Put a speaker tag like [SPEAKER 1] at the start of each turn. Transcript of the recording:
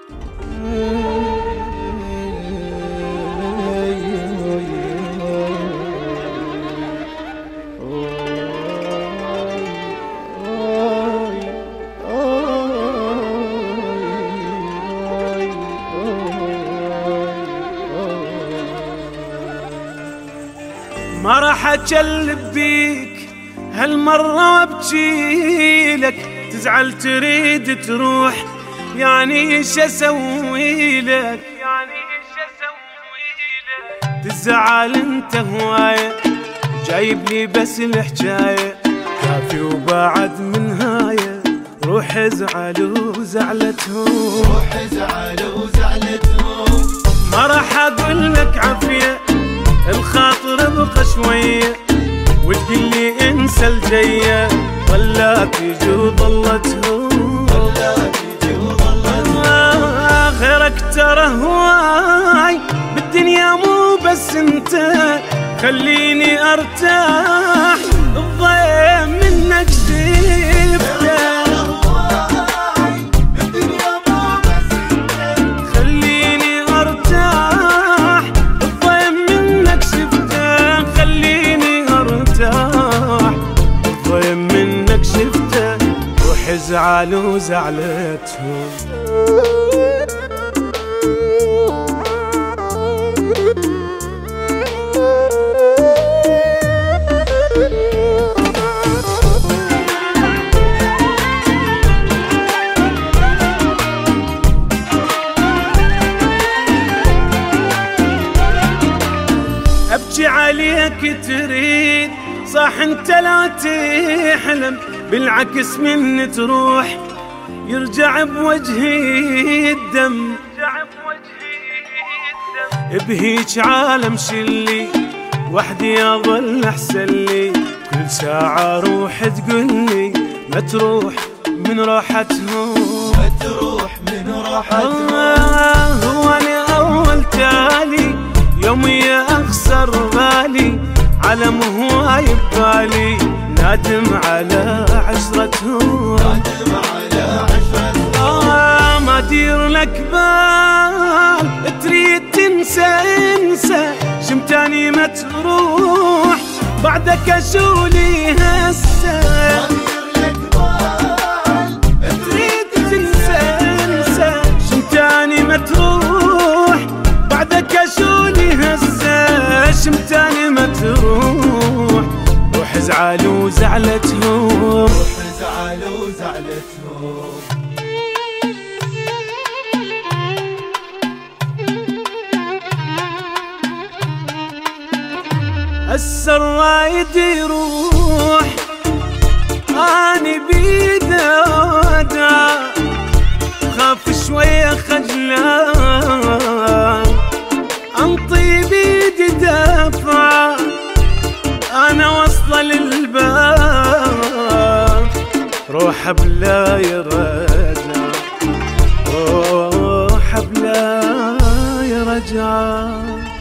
[SPEAKER 1] ما راح اجلب بيك هالمرة وابجيلك، تزعل تريد تروح يعني ايش اسوي لك، تزعل انت هواية جايب لي بس الحجاية، كافي وبعد من هاية روح ازعل وزعلتهم،
[SPEAKER 2] روح ازعل وزعلتهم.
[SPEAKER 1] ما راح اقول لك عافية الخاطر ابقى شوية، وتقول لي انسى الجاية ولا تيجي وظلتهم،
[SPEAKER 2] ولا تيجي وظلتهم.
[SPEAKER 1] غيرك ترى هواي بالدنيا مو بس انت، خليني ارتاح الضيم منك شفته،
[SPEAKER 2] بالدنيا مو بس انت،
[SPEAKER 1] خليني ارتاح الضيم منك شفته، خليني ارتاح الضيم منك شفته، روح ازعل وزعلتهم. ابكي عليك تريد صح انت لا تحلم، بالعكس من تروح يرجع بوجهي الدم، بهيج عالم شلي وحدي اظل احسن لي، كل ساعة روح تقولي ما تروح من راحتهم،
[SPEAKER 2] ما تروح من راحتهم.
[SPEAKER 1] هو انا اول تالي يومي اخسر بالي، علم هواي ببالي نادم على عشرتهم،
[SPEAKER 2] نادم على عشرتهم.
[SPEAKER 1] ما دير لك بال تريد تنسى انسى، شمتاني ما تروح بعدك اشولي هسه،
[SPEAKER 2] ما دير لك بال
[SPEAKER 1] تريد تنسى انسى، شمتاني ما تروح بعدك اشولي هسه، شمتاني ما تروح روح ازعل وزعلتهم،
[SPEAKER 2] روح ازعل وزعلتهم.
[SPEAKER 1] هسه الرايد يروح اني بيده وداع، خاف شوية خجلان انطي بيدي دفعة، انا واصلة للباب روح بلا يرجع، روح بلا يرجع.